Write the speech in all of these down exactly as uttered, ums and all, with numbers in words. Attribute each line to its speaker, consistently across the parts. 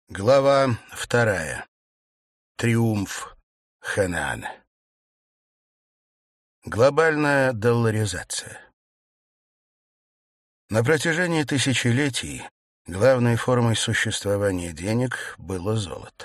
Speaker 1: Глава вторая. Триумф Ханаана. Глобальная долларизация. На протяжении тысячелетий главной формой существования денег было золото.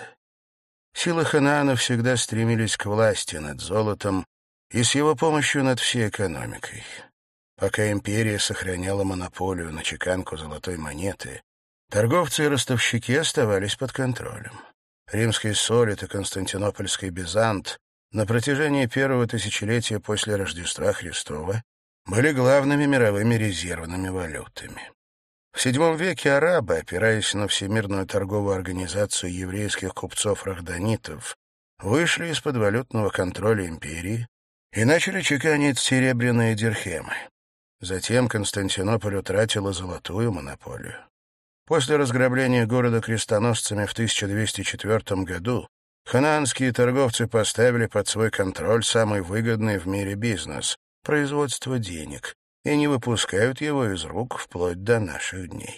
Speaker 1: Силы Ханаана всегда стремились к власти над золотом и с его помощью над всей экономикой. Пока империя сохраняла монополию на чеканку золотой монеты, торговцы и ростовщики оставались под контролем. Римский солид и константинопольский бизант на протяжении первого тысячелетия после Рождества Христова были главными мировыми резервными валютами. В седьмом веке арабы, опираясь на Всемирную торговую организацию еврейских купцов-рахданитов, вышли из-под валютного контроля империи и начали чеканить серебряные дирхемы. Затем Константинополь утратила золотую монополию. После разграбления города крестоносцами в тысяча двести четвёртом году ханаанские торговцы поставили под свой контроль самый выгодный в мире бизнес — производство денег, и не выпускают его из рук вплоть до наших дней.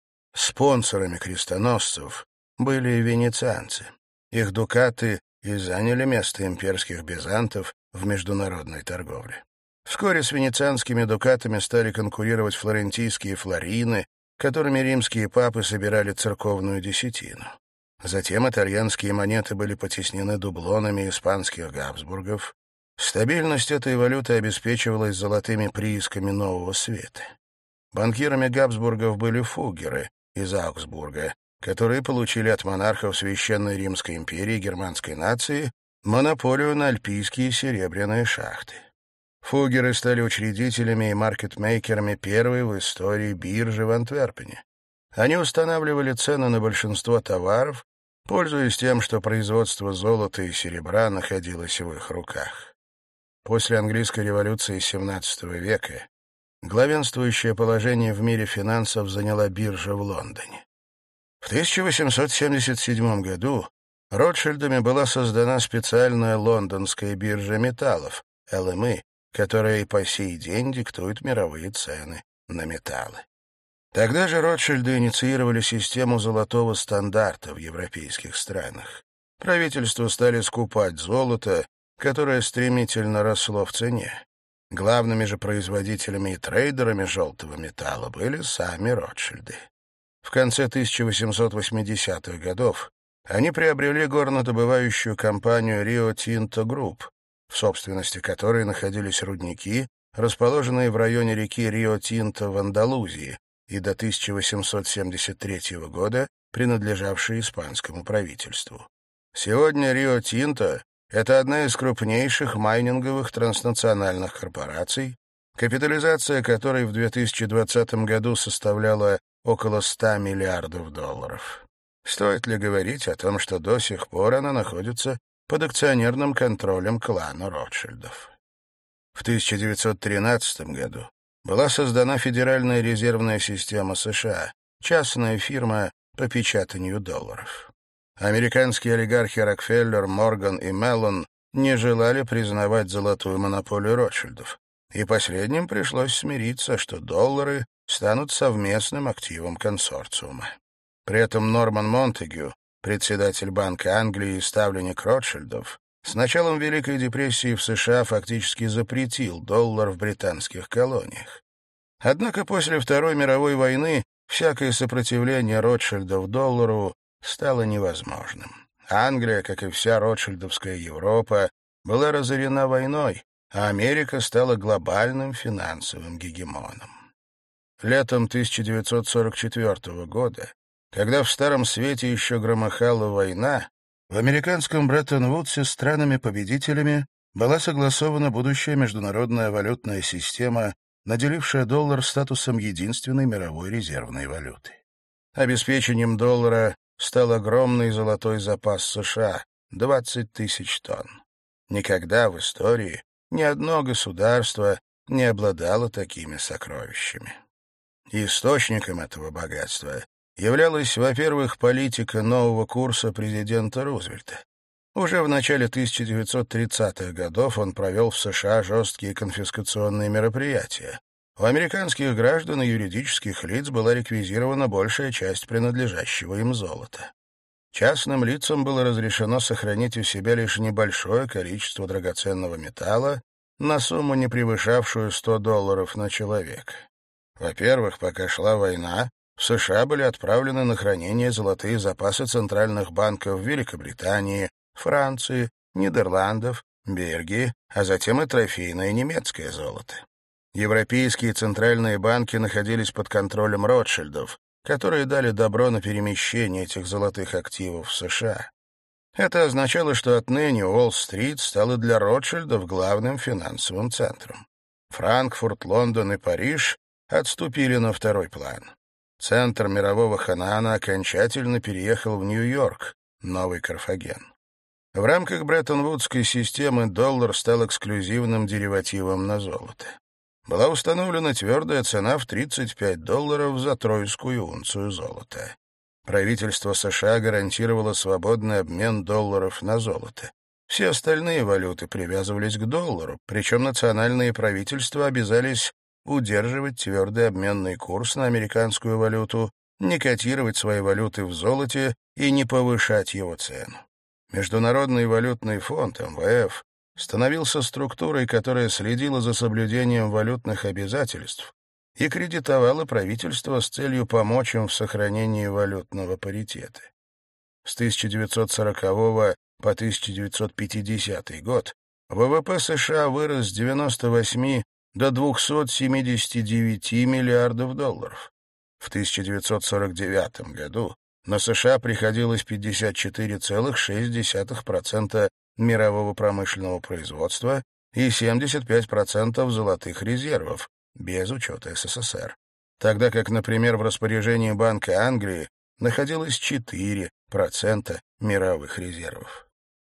Speaker 1: Спонсорами крестоносцев были венецианцы. Их дукаты и заняли место имперских бизантов в международной торговле. Вскоре с венецианскими дукатами стали конкурировать флорентийские флорины, которыми римские папы собирали церковную десятину. Затем итальянские монеты были потеснены дублонами испанских Габсбургов. Стабильность этой валюты обеспечивалась золотыми приисками Нового Света. Банкирами Габсбургов были фугеры из Аугсбурга, которые получили от монархов Священной Римской империи и германской нации монополию на альпийские серебряные шахты. Фугеры стали учредителями и маркетмейкерами первой в истории биржи в Антверпене. Они устанавливали цены на большинство товаров, пользуясь тем, что производство золота и серебра находилось в их руках. После английской революции семнадцатого века главенствующее положение в мире финансов заняла биржа в Лондоне. В тысяча восемьсот семьдесят седьмом году Ротшильдами была создана специальная лондонская биржа металлов, эл эм и, которая и по сей день диктует мировые цены на металлы. Тогда же Ротшильды инициировали систему золотого стандарта в европейских странах. Правительства стали скупать золото, которое стремительно росло в цене. Главными же производителями и трейдерами желтого металла были сами Ротшильды. В конце тысяча восемьсот восьмидесятых годов они приобрели горнодобывающую компанию Rio Tinto Group, в собственности которой находились рудники, расположенные в районе реки Рио-Тинто в Андалузии, и до тысяча восемьсот семьдесят третьего года принадлежавшие испанскому правительству. Сегодня Рио-Тинто — это одна из крупнейших майнинговых транснациональных корпораций, капитализация которой в две тысячи двадцатом году составляла около ста миллиардов долларов. Стоит ли говорить о том, что до сих пор она находится под акционерным контролем клана Ротшильдов? В тысяча девятьсот тринадцатом году была создана Федеральная резервная система США, частная фирма по печатанию долларов. Американские олигархи Рокфеллер, Морган и Меллон не желали признавать золотую монополию Ротшильдов, и последним пришлось смириться, что доллары станут совместным активом консорциума. При этом Норман Монтегю, председатель Банка Англии и ставленник Ротшильдов, с началом Великой депрессии в США фактически запретил доллар в британских колониях. Однако после Второй мировой войны всякое сопротивление Ротшильдов доллару стало невозможным. Англия, как и вся ротшильдовская Европа, была разорена войной, а Америка стала глобальным финансовым гегемоном. Летом тысяча девятьсот сорок четвёртого года, когда в Старом Свете еще громыхала война, в американском Бреттон-Вудсе с странами-победителями была согласована будущая международная валютная система, наделившая доллар статусом единственной мировой резервной валюты. Обеспечением доллара стал огромный золотой запас США — двадцать тысяч тонн. Никогда в истории ни одно государство не обладало такими сокровищами. Источником этого богатства являлась, во-первых, политика нового курса президента Рузвельта. Уже в начале тысяча девятьсот тридцатых годов он провел в США жесткие конфискационные мероприятия. У американских граждан и юридических лиц была реквизирована большая часть принадлежащего им золота. Частным лицам было разрешено сохранить у себя лишь небольшое количество драгоценного металла на сумму, не превышавшую сто долларов на человека. Во-первых, пока шла война, в США были отправлены на хранение золотые запасы центральных банков Великобритании, Франции, Нидерландов, Бельгии, а затем и трофейное немецкое золото. Европейские центральные банки находились под контролем Ротшильдов, которые дали добро на перемещение этих золотых активов в США. Это означало, что отныне Уолл-стрит стала для Ротшильдов главным финансовым центром. Франкфурт, Лондон и Париж отступили на второй план. Центр мирового Ханаана окончательно переехал в Нью-Йорк, новый Карфаген. В рамках Бреттон-Вудской системы доллар стал эксклюзивным деривативом на золото. Была установлена твердая цена в тридцать пять долларов за тройскую унцию золота. Правительство США гарантировало свободный обмен долларов на золото. Все остальные валюты привязывались к доллару, причем национальные правительства обязались удерживать твердый обменный курс на американскую валюту, не котировать свои валюты в золоте и не повышать его цену. Международный валютный фонд, эм вэ эф, становился структурой, которая следила за соблюдением валютных обязательств и кредитовала правительство с целью помочь им в сохранении валютного паритета. С тысяча девятьсот сорокового по тысяча девятьсот пятидесятый год ВВП США вырос с девяноста восьми до двухсот семидесяти девяти миллиардов долларов. В тысяча девятьсот сорок девятом году на США приходилось пятьдесят четыре целых шесть десятых процента мирового промышленного производства и семьдесят пять процентов золотых резервов, без учета эс эс эс эр, тогда как, например, в распоряжении Банка Англии находилось четыре процента мировых резервов.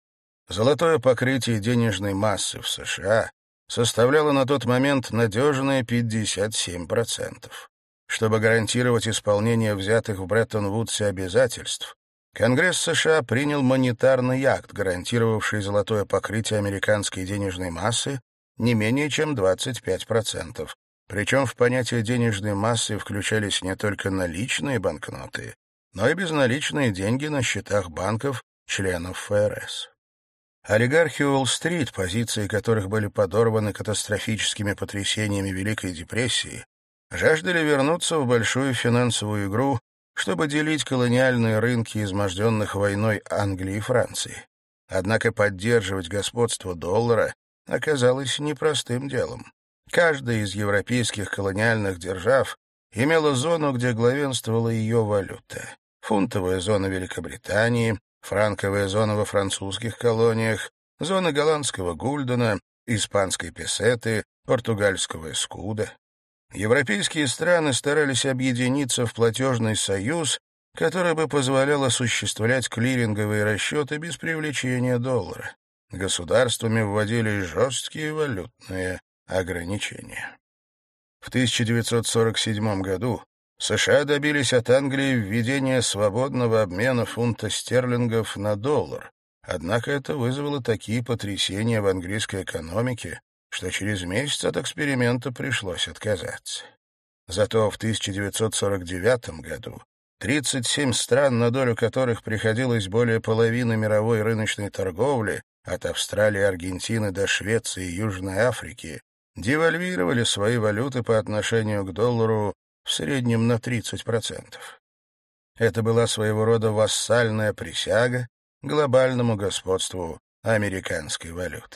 Speaker 1: Золотое покрытие денежной массы в США составляло на тот момент надежные пятьдесят семь процентов. Чтобы гарантировать исполнение взятых в Бреттон-Вудсе обязательств, Конгресс США принял монетарный акт, гарантировавший золотое покрытие американской денежной массы не менее чем двадцать пять процентов. Причем в понятие денежной массы включались не только наличные банкноты, но и безналичные деньги на счетах банков, членов эф эр эс. Олигархи Уолл-стрит, позиции которых были подорваны катастрофическими потрясениями Великой депрессии, жаждали вернуться в большую финансовую игру, чтобы делить колониальные рынки изможденных войной Англии и Франции. Однако поддерживать господство доллара оказалось непростым делом. Каждая из европейских колониальных держав имела зону, где главенствовала ее валюта. Фунтовая зона Великобритании, франковая зона во французских колониях, зона голландского гульдена, испанской песеты, португальского эскуда. Европейские страны старались объединиться в платежный союз, который бы позволял осуществлять клиринговые расчеты без привлечения доллара. Государствами вводили жесткие валютные ограничения. В тысяча девятьсот сорок седьмом году США добились от Англии введения свободного обмена фунта стерлингов на доллар, однако это вызвало такие потрясения в английской экономике, что через месяц от эксперимента пришлось отказаться. Зато в тысяча девятьсот сорок девятом году тридцать семь стран, на долю которых приходилось более половины мировой рыночной торговли, от Австралии и Аргентины до Швеции и Южной Африки, девальвировали свои валюты по отношению к доллару в среднем на тридцать процентов. Это была своего рода вассальная присяга глобальному господству американской валюты.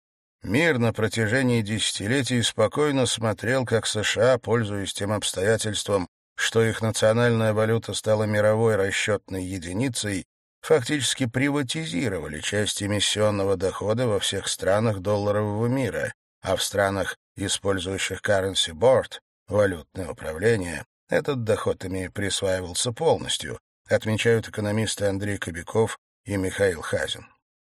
Speaker 1: Мир на протяжении десятилетий спокойно смотрел, как США, пользуясь тем обстоятельством, что их национальная валюта стала мировой расчетной единицей, фактически приватизировали часть эмиссионного дохода во всех странах долларового мира, а в странах, использующих currency board, валютное управление, этот доход ими присваивался полностью, отмечают экономисты Андрей Кобяков и Михаил Хазин.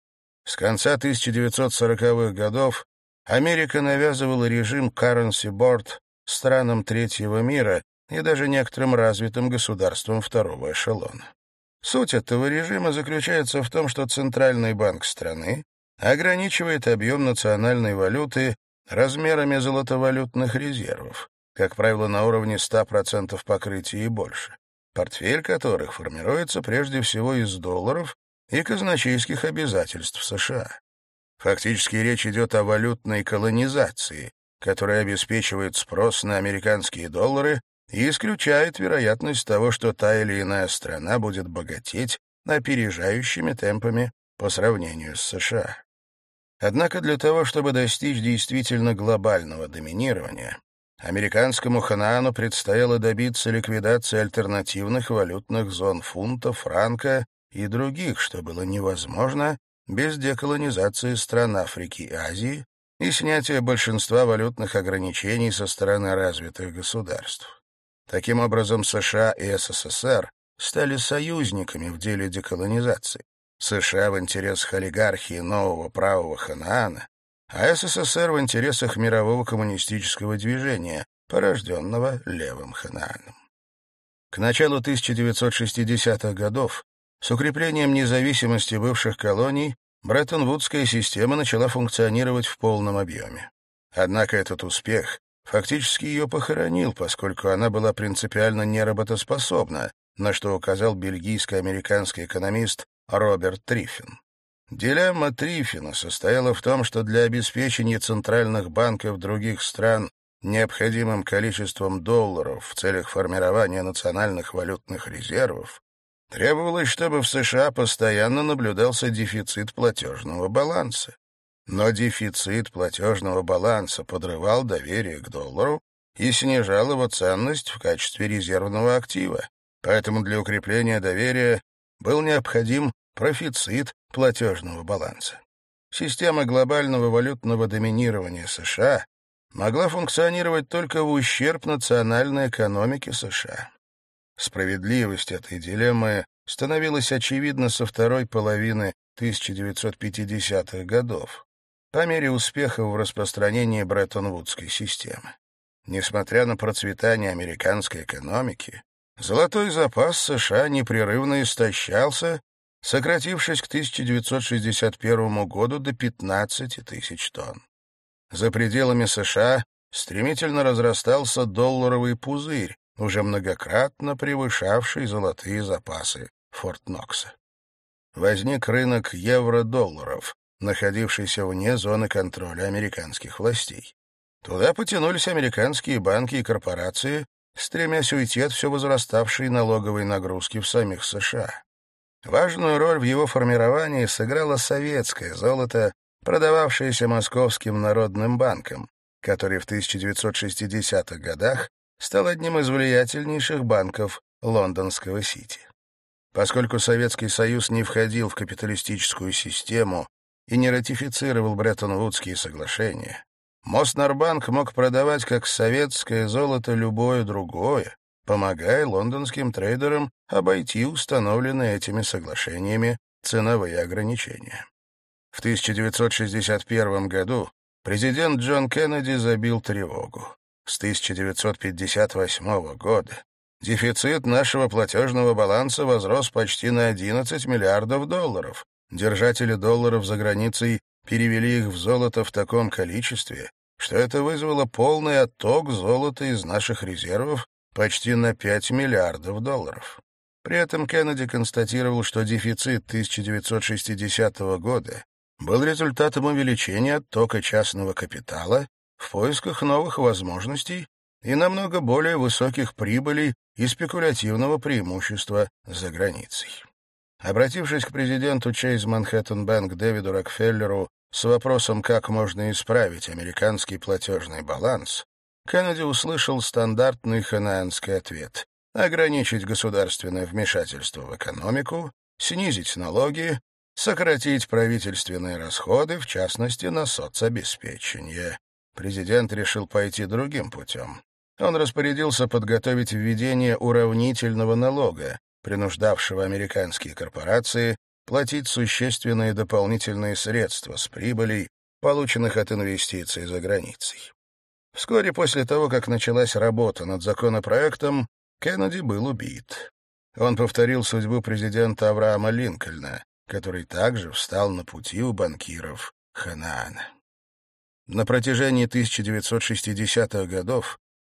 Speaker 1: С конца тысяча девятьсот сороковых годов Америка навязывала режим currency board странам третьего мира и даже некоторым развитым государствам второго эшелона. Суть этого режима заключается в том, что Центральный банк страны ограничивает объем национальной валюты размерами золотовалютных резервов, как правило, на уровне ста процентов покрытия и больше. портфель которых формируется прежде всего из долларов и казначейских обязательств США. Фактически речь идет о валютной колонизации, которая обеспечивает спрос на американские доллары и исключает вероятность того, что та или иная страна будет богатеть опережающими темпами по сравнению с США. Однако для того, чтобы достичь действительно глобального доминирования, американскому Ханаану предстояло добиться ликвидации альтернативных валютных зон фунта, франка и других, что было невозможно без деколонизации стран Африки и Азии и снятия большинства валютных ограничений со стороны развитых государств. Таким образом, США и СССР стали союзниками в деле деколонизации. США в интересах олигархии нового правого Ханаана, а СССР в интересах мирового коммунистического движения, порожденного левым Ханааном. К началу тысяча девятьсот шестидесятых годов с укреплением независимости бывших колоний Бреттон-Вудская система начала функционировать в полном объеме. Однако этот успех фактически ее похоронил, поскольку она была принципиально неработоспособна, на что указал бельгийско-американский экономист Роберт Триффин. Дилемма Триффина состояла в том, что для обеспечения центральных банков других стран необходимым количеством долларов в целях формирования национальных валютных резервов требовалось, чтобы в США постоянно наблюдался дефицит платежного баланса. Но дефицит платежного баланса подрывал доверие к доллару и снижал его ценность в качестве резервного актива. Поэтому для укрепления доверия был необходим профицит платежного баланса. Система глобального валютного доминирования США могла функционировать только в ущерб национальной экономике США. Справедливость этой дилеммы становилась очевидна со второй половины тысяча девятьсот пятидесятых годов, по мере успехов в распространении Бреттон-Вудской системы. Несмотря на процветание американской экономики, золотой запас США непрерывно истощался, сократившись к тысяча девятьсот шестьдесят первому году до пятнадцати тысяч тонн. За пределами США стремительно разрастался долларовый пузырь, уже многократно превышавший золотые запасы Форт Нокса. Возник рынок евро-долларов, находившийся вне зоны контроля американских властей. Туда потянулись американские банки и корпорации, стремясь уйти от все возраставшей налоговой нагрузки в самих США. Важную роль в его формировании сыграло советское золото, продававшееся Московским народным банком, который в тысяча девятьсот шестидесятых годах стал одним из влиятельнейших банков лондонского Сити. Поскольку Советский Союз не входил в капиталистическую систему и не ратифицировал Бреттон-Вудские соглашения, Моснарбанк мог продавать как советское золото любое другое, помогая лондонским трейдерам обойти установленные этими соглашениями ценовые ограничения. В тысяча девятьсот шестьдесят первом году президент Джон Кеннеди забил тревогу. С тысяча девятьсот пятьдесят восьмого года дефицит нашего платежного баланса возрос почти на одиннадцать миллиардов долларов. Держатели долларов за границей перевели их в золото в таком количестве, что это вызвало полный отток золота из наших резервов почти на пять миллиардов долларов. При этом Кеннеди констатировал, что дефицит тысяча девятьсот шестидесятого года был результатом увеличения оттока частного капитала в поисках новых возможностей и намного более высоких прибылей и спекулятивного преимущества за границей. Обратившись к президенту Chase Manhattan Bank Дэвиду Рокфеллеру с вопросом, как можно исправить американский платежный баланс, Кеннеди услышал стандартный ханаанский ответ — ограничить государственное вмешательство в экономику, снизить налоги, сократить правительственные расходы, в частности, на соцобеспечение. Президент решил пойти другим путем. Он распорядился подготовить введение уравнительного налога, принуждавшего американские корпорации платить существенные дополнительные средства с прибылей, полученных от инвестиций за границей. Вскоре после того, как началась работа над законопроектом, Кеннеди был убит. Он повторил судьбу президента Авраама Линкольна, который также встал на пути у банкиров Ханаана. На протяжении тысяча девятьсот шестидесятых годов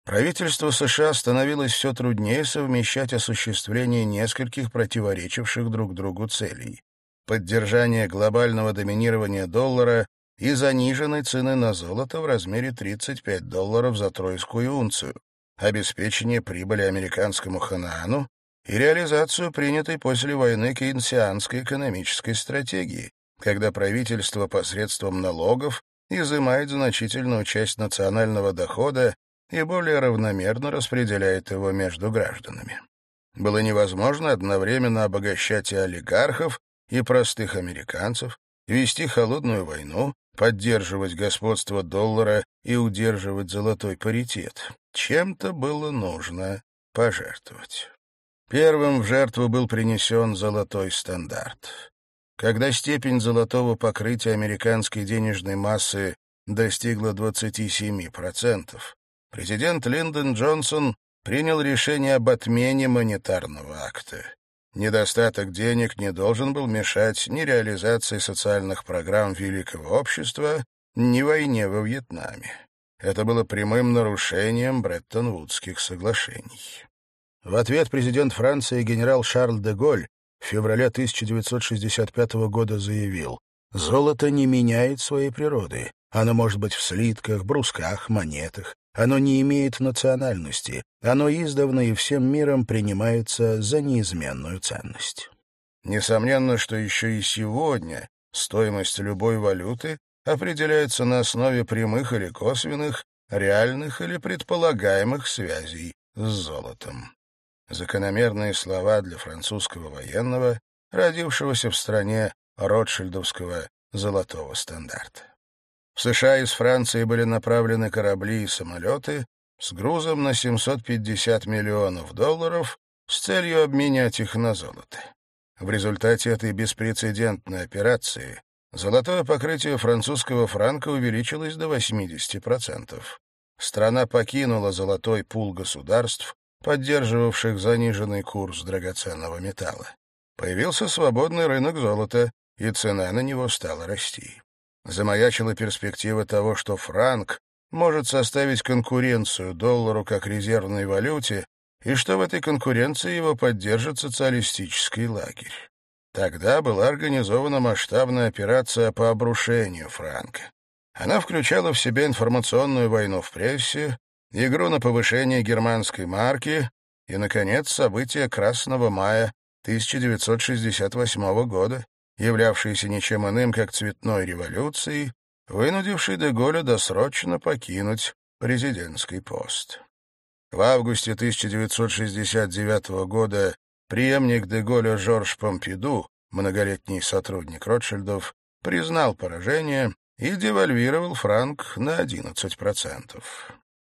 Speaker 1: Правительству США становилось все труднее совмещать осуществление нескольких противоречивших друг другу целей: поддержание глобального доминирования доллара и заниженной цены на золото в размере тридцать пять долларов за тройскую унцию, обеспечение прибыли американскому Ханаану и реализацию принятой после войны кейнсианской экономической стратегии, когда правительство посредством налогов изымает значительную часть национального дохода и более равномерно распределяет его между гражданами. Было невозможно одновременно обогащать и олигархов, и простых американцев, вести холодную войну, поддерживать господство доллара и удерживать золотой паритет. Чем-то было нужно пожертвовать. Первым в жертву был принесен золотой стандарт. Когда степень золотого покрытия американской денежной массы достигла двадцати семи процентов, президент Линдон Джонсон принял решение об отмене монетарного акта. Недостаток денег не должен был мешать ни реализации социальных программ великого общества, ни войне во Вьетнаме. Это было прямым нарушением Бреттон-Вудских соглашений. В ответ президент Франции генерал Шарль де Голль в феврале тысяча девятьсот шестьдесят пятого года заявил: «Золото не меняет своей природы. Оно может быть в слитках, брусках, монетах. Оно не имеет национальности. Оно издавна и всем миром принимается за неизменную ценность». Несомненно, что еще и сегодня стоимость любой валюты определяется на основе прямых или косвенных, реальных или предполагаемых связей с золотом. Закономерные слова для французского военного, родившегося в стране ротшильдовского золотого стандарта. В США из Франции были направлены корабли и самолеты с грузом на семьсот пятьдесят миллионов долларов с целью обменять их на золото. В результате этой беспрецедентной операции золотое покрытие французского франка увеличилось до восьмидесяти процентов. Страна покинула золотой пул государств, поддерживавших заниженный курс драгоценного металла. Появился свободный рынок золота, и цена на него стала расти. Замаячила перспектива того, что франк может составить конкуренцию доллару как резервной валюте, и что в этой конкуренции его поддержит социалистический лагерь. Тогда была организована масштабная операция по обрушению франка. Она включала в себя информационную войну в прессе, игру на повышение германской марки и, наконец, события Красного мая тысяча девятьсот шестьдесят восьмого года, являвшиеся ничем иным, как цветной революцией, вынудившей де Голля досрочно покинуть президентский пост. В августе тысяча девятьсот шестьдесят девятого года преемник де Голля Жорж Помпиду, многолетний сотрудник Ротшильдов, признал поражение и девальвировал франк на одиннадцать процентов.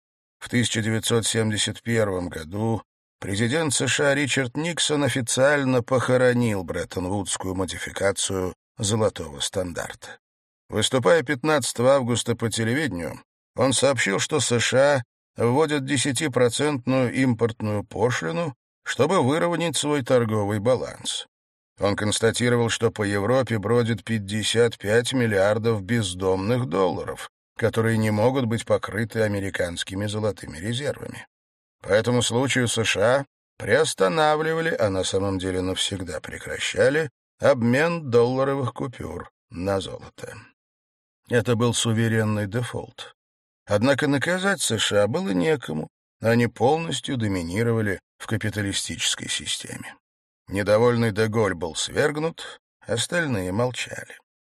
Speaker 1: В тысяча девятьсот семьдесят первом году президент США Ричард Никсон официально похоронил Бреттон-Вудскую модификацию золотого стандарта. Выступая пятнадцатого августа по телевидению, он сообщил, что США вводят десятипроцентную импортную пошлину, чтобы выровнять свой торговый баланс. Он констатировал, что по Европе бродит пятьдесят пять миллиардов бездомных долларов, которые не могут быть покрыты американскими золотыми резервами. По этому случаю США приостанавливали, а на самом деле навсегда прекращали, обмен долларовых купюр на золото. Это был суверенный дефолт. Однако наказать США было некому, они полностью доминировали в капиталистической системе. Недовольный де Голль был свергнут, остальные молчали.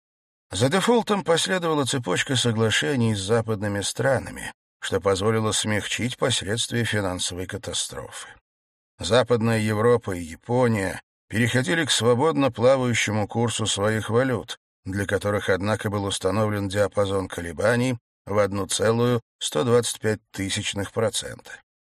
Speaker 1: За дефолтом последовала цепочка соглашений с западными странами, что позволило смягчить последствия финансовой катастрофы. Западная Европа и Япония переходили к свободно плавающему курсу своих валют, для которых, однако, был установлен диапазон колебаний в одна целая сто двадцать пять тысячных процента.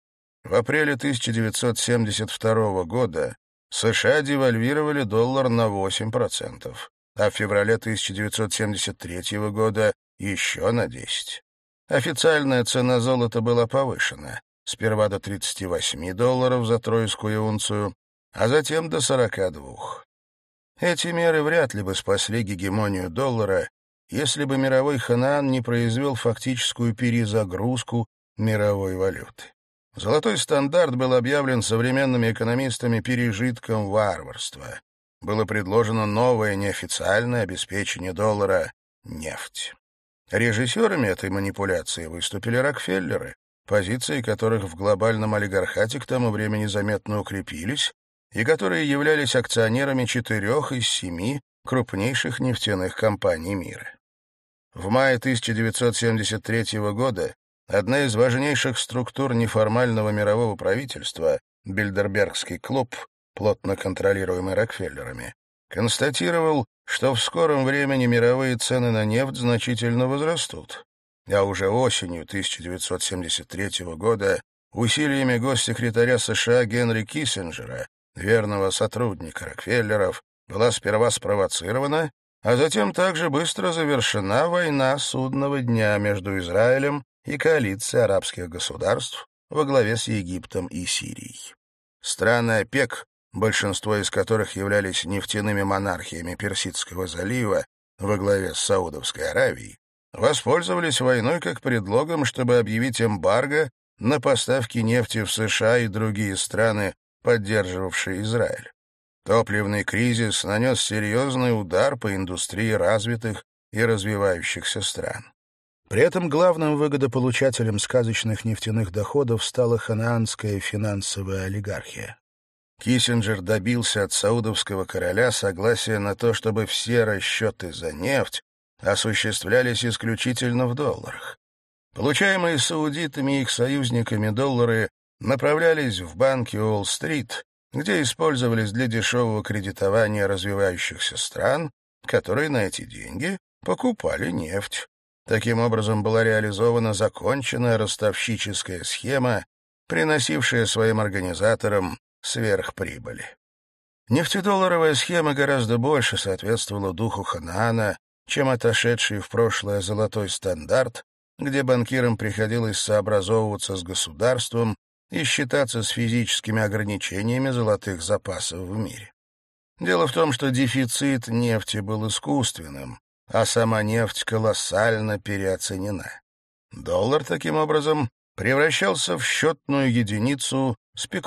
Speaker 1: В апреле тысяча девятьсот семьдесят второго года США девальвировали доллар на восемь процентов, а в феврале тысяча девятьсот семьдесят третьего года еще на десять процентов. Официальная цена золота была повышена, сперва до тридцати восьми долларов за тройскую унцию, а затем до сорока двух. Эти меры вряд ли бы спасли гегемонию доллара, если бы мировой Ханаан не произвел фактическую перезагрузку мировой валюты. Золотой стандарт был объявлен современными экономистами пережитком варварства. Было предложено новое неофициальное обеспечение доллара — нефть. Режиссерами этой манипуляции выступили Рокфеллеры, позиции которых в глобальном олигархате к тому времени заметно укрепились и которые являлись акционерами четырех из семи крупнейших нефтяных компаний мира. В мае тысяча девятьсот семьдесят третьего года одна из важнейших структур неформального мирового правительства, Бильдербергский клуб, плотно контролируемый Рокфеллерами, констатировал, что в скором времени мировые цены на нефть значительно возрастут. А уже осенью тысяча девятьсот семьдесят третьего года усилиями госсекретаря США Генри Киссинджера, верного сотрудника Рокфеллеров, была сперва спровоцирована, а затем также быстро завершена война судного дня между Израилем и коалицией арабских государств во главе с Египтом и Сирией. Страны ОПЕК, большинство из которых являлись нефтяными монархиями Персидского залива во главе с Саудовской Аравией, воспользовались войной как предлогом, чтобы объявить эмбарго на поставки нефти в США и другие страны, поддерживавшие Израиль. Топливный кризис нанес серьезный удар по индустрии развитых и развивающихся стран. При этом главным выгодополучателем сказочных нефтяных доходов стала ханаанская финансовая олигархия. Киссинджер добился от саудовского короля согласия на то, чтобы все расчеты за нефть осуществлялись исключительно в долларах. Получаемые саудитами и их союзниками доллары направлялись в банки Уолл-стрит, где использовались для дешевого кредитования развивающихся стран, которые на эти деньги покупали нефть. Таким образом была реализована законченная ростовщическая схема, приносившая своим организаторам сверхприбыли. Нефтедолларовая схема гораздо больше соответствовала духу Ханаана, чем отошедший в прошлое золотой стандарт, где банкирам приходилось сообразовываться с государством и считаться с физическими ограничениями золотых запасов в мире. Дело в том, что дефицит нефти был искусственным, а сама нефть колоссально переоценена. Доллар, таким образом, превращался в счетную единицу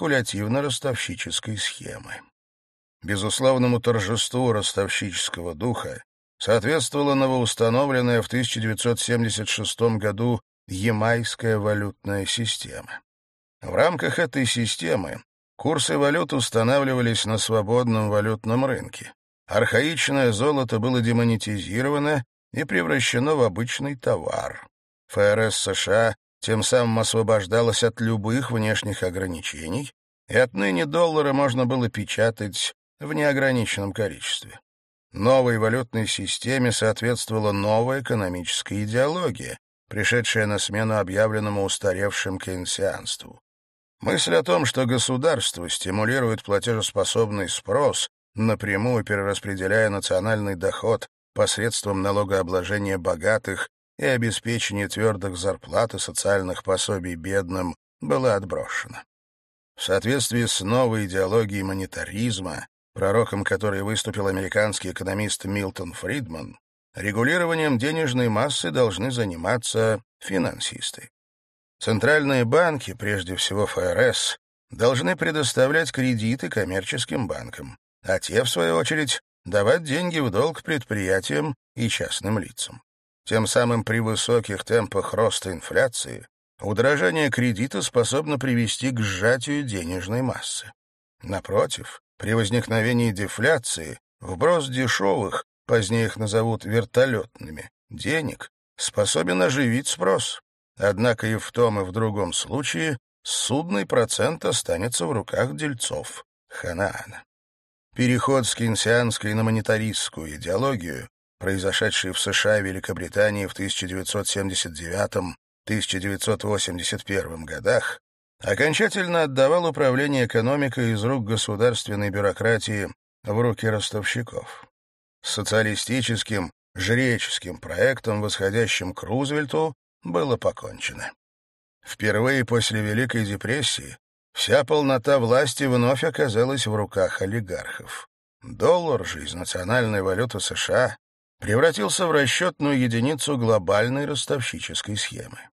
Speaker 1: спекулятивно-ростовщической схемы. Безусловному торжеству ростовщического духа соответствовала новоустановленная в тысяча девятьсот семьдесят шестом году ямайская валютная система. В рамках этой системы курсы валют устанавливались на свободном валютном рынке. Архаичное золото было демонетизировано и превращено в обычный товар. ФРС США тем самым освобождалась от любых внешних ограничений, и отныне доллары можно было печатать в неограниченном количестве. Новой валютной системе соответствовала новая экономическая идеология, пришедшая на смену объявленному устаревшим кейнсианству. Мысль о том, что государство стимулирует платежеспособный спрос, напрямую перераспределяя национальный доход посредством налогообложения богатых и обеспечения твердых зарплат и социальных пособий бедным, была отброшена. В соответствии с новой идеологией монетаризма, пророком которой выступил американский экономист Милтон Фридман, регулированием денежной массы должны заниматься финансисты. Центральные банки, прежде всего ФРС, должны предоставлять кредиты коммерческим банкам, а те, в свою очередь, давать деньги в долг предприятиям и частным лицам. Тем самым при высоких темпах роста инфляции удорожание кредита способно привести к сжатию денежной массы. Напротив, при возникновении дефляции вброс дешевых, позднее их назовут вертолетными, денег способен оживить спрос. Однако и в том, и в другом случае судный процент останется в руках дельцов Ханаана. Переход с кейнсианской на монетаристскую идеологию, произошедший в США и Великобритании в тысяча девятьсот семьдесят девятом — тысяча девятьсот восемьдесят первом годах, окончательно отдавал управление экономикой из рук государственной бюрократии в руки ростовщиков. С социалистическим, жреческим проектом, восходящим к Рузвельту, было покончено. Впервые после Великой депрессии вся полнота власти вновь оказалась в руках олигархов. Доллар же из национальной валюты США превратился в расчетную единицу глобальной ростовщической схемы.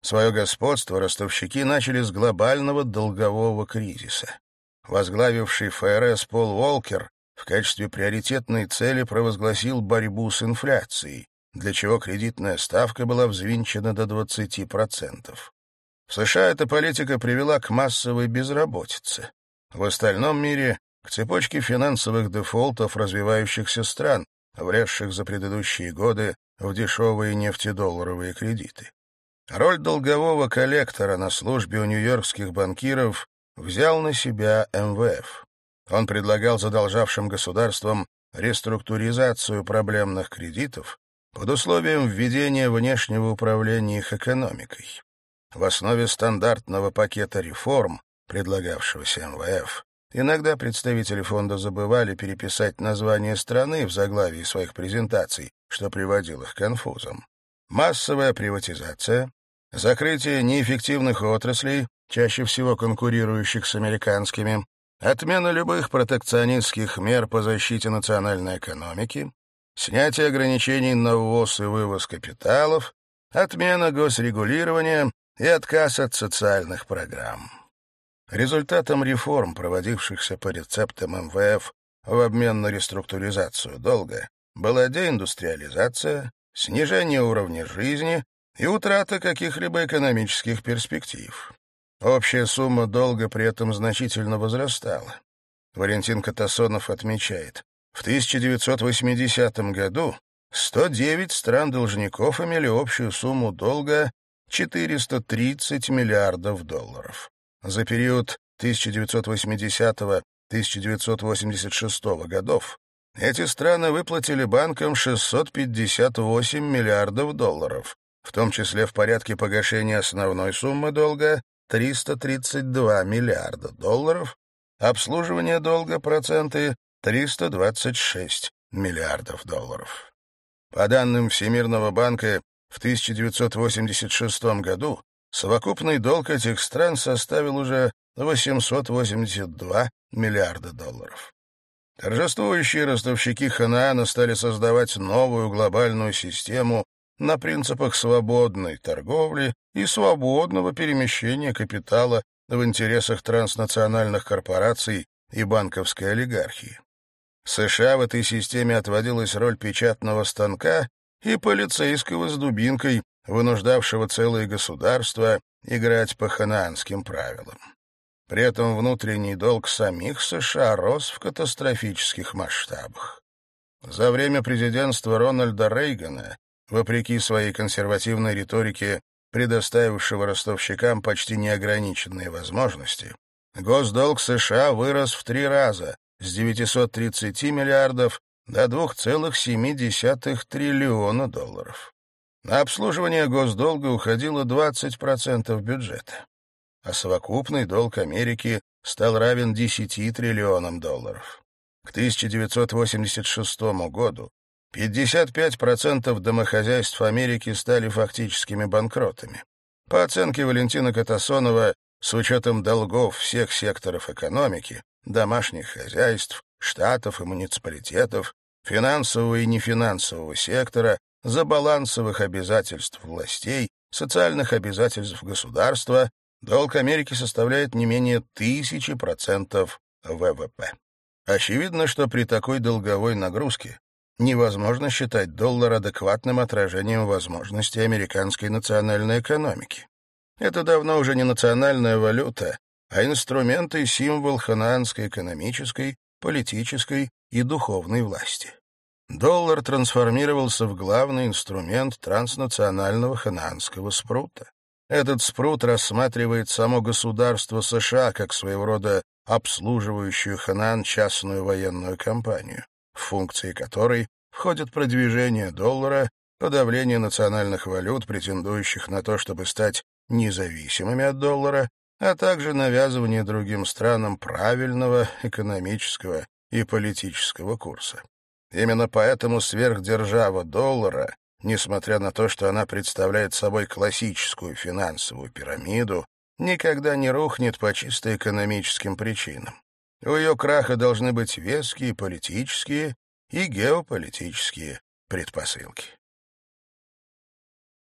Speaker 1: Свое господство ростовщики начали с глобального долгового кризиса. Возглавивший ФРС Пол Уолкер в качестве приоритетной цели провозгласил борьбу с инфляцией, для чего кредитная ставка была взвинчена до двадцати процентов. В США эта политика привела к массовой безработице. В остальном мире — к цепочке финансовых дефолтов развивающихся стран, влезших за предыдущие годы в дешевые нефтедолларовые кредиты. Роль долгового коллектора на службе у нью-йоркских банкиров взял на себя эм вэ эф. Он предлагал задолжавшим государствам реструктуризацию проблемных кредитов под условием введения внешнего управления их экономикой. В основе стандартного пакета реформ, предлагавшегося эм вэ эф, иногда представители фонда забывали переписать название страны в заглавии своих презентаций, что приводило их к конфузам. Массовая приватизация, закрытие неэффективных отраслей, чаще всего конкурирующих с американскими, отмена любых протекционистских мер по защите национальной экономики, снятие ограничений на ввоз и вывоз капиталов, отмена госрегулирования и отказ от социальных программ. Результатом реформ, проводившихся по рецептам эм вэ эф в обмен на реструктуризацию долга, была деиндустриализация, снижение уровня жизни и утрата каких-либо экономических перспектив. Общая сумма долга при этом значительно возрастала. Валентин Катасонов отмечает, в тысяча девятьсот восьмидесятом году сто девять стран-должников имели общую сумму долга четыреста тридцать миллиардов долларов. За период тысяча девятьсот восьмидесятого — тысяча девятьсот восемьдесят шестого годов эти страны выплатили банкам шестьсот пятьдесят восемь миллиардов долларов, в том числе в порядке погашения основной суммы долга триста тридцать два миллиарда долларов, обслуживание долга проценты триста двадцать шесть миллиардов долларов. По данным Всемирного банка, в тысяча девятьсот восемьдесят шестом году совокупный долг этих стран составил уже восемьсот восемьдесят два миллиарда долларов. Торжествующие ростовщики Ханаана стали создавать новую глобальную систему на принципах свободной торговли и свободного перемещения капитала в интересах транснациональных корпораций и банковской олигархии. США в этой системе отводилась роль печатного станка и полицейского с дубинкой, вынуждавшего целые государства играть по ханаанским правилам. При этом внутренний долг самих США рос в катастрофических масштабах. За время президентства Рональда Рейгана, вопреки своей консервативной риторике, предоставившего ростовщикам почти неограниченные возможности, госдолг США вырос в три раза, с девятисот тридцати миллиардов до двух целых семи десятых триллиона долларов. На обслуживание госдолга уходило двадцать процентов бюджета, а совокупный долг Америки стал равен десяти триллионам долларов. К тысяча девятьсот восемьдесят шестому году пятьдесят пять процентов домохозяйств Америки стали фактическими банкротами. По оценке Валентина Катасонова, с учетом долгов всех секторов экономики, домашних хозяйств, штатов и муниципалитетов, финансового и нефинансового сектора, забалансовых обязательств властей, социальных обязательств государства, долг Америки составляет не менее тысячи процентов вэ вэ пэ. Очевидно, что при такой долговой нагрузке невозможно считать доллар адекватным отражением возможностей американской национальной экономики. Это давно уже не национальная валюта, а инструмент и символ ханаанской экономической, политической и духовной власти. Доллар трансформировался в главный инструмент транснационального ханаанского спрута. Этот спрут рассматривает само государство США как своего рода обслуживающую Ханаан частную военную компанию, в функции которой входит продвижение доллара, подавление национальных валют, претендующих на то, чтобы стать независимыми от доллара, а также навязывание другим странам правильного экономического и политического курса. Именно поэтому сверхдержава доллара, несмотря на то, что она представляет собой классическую финансовую пирамиду, никогда не рухнет по чисто экономическим причинам. У ее краха должны быть веские политические и геополитические предпосылки.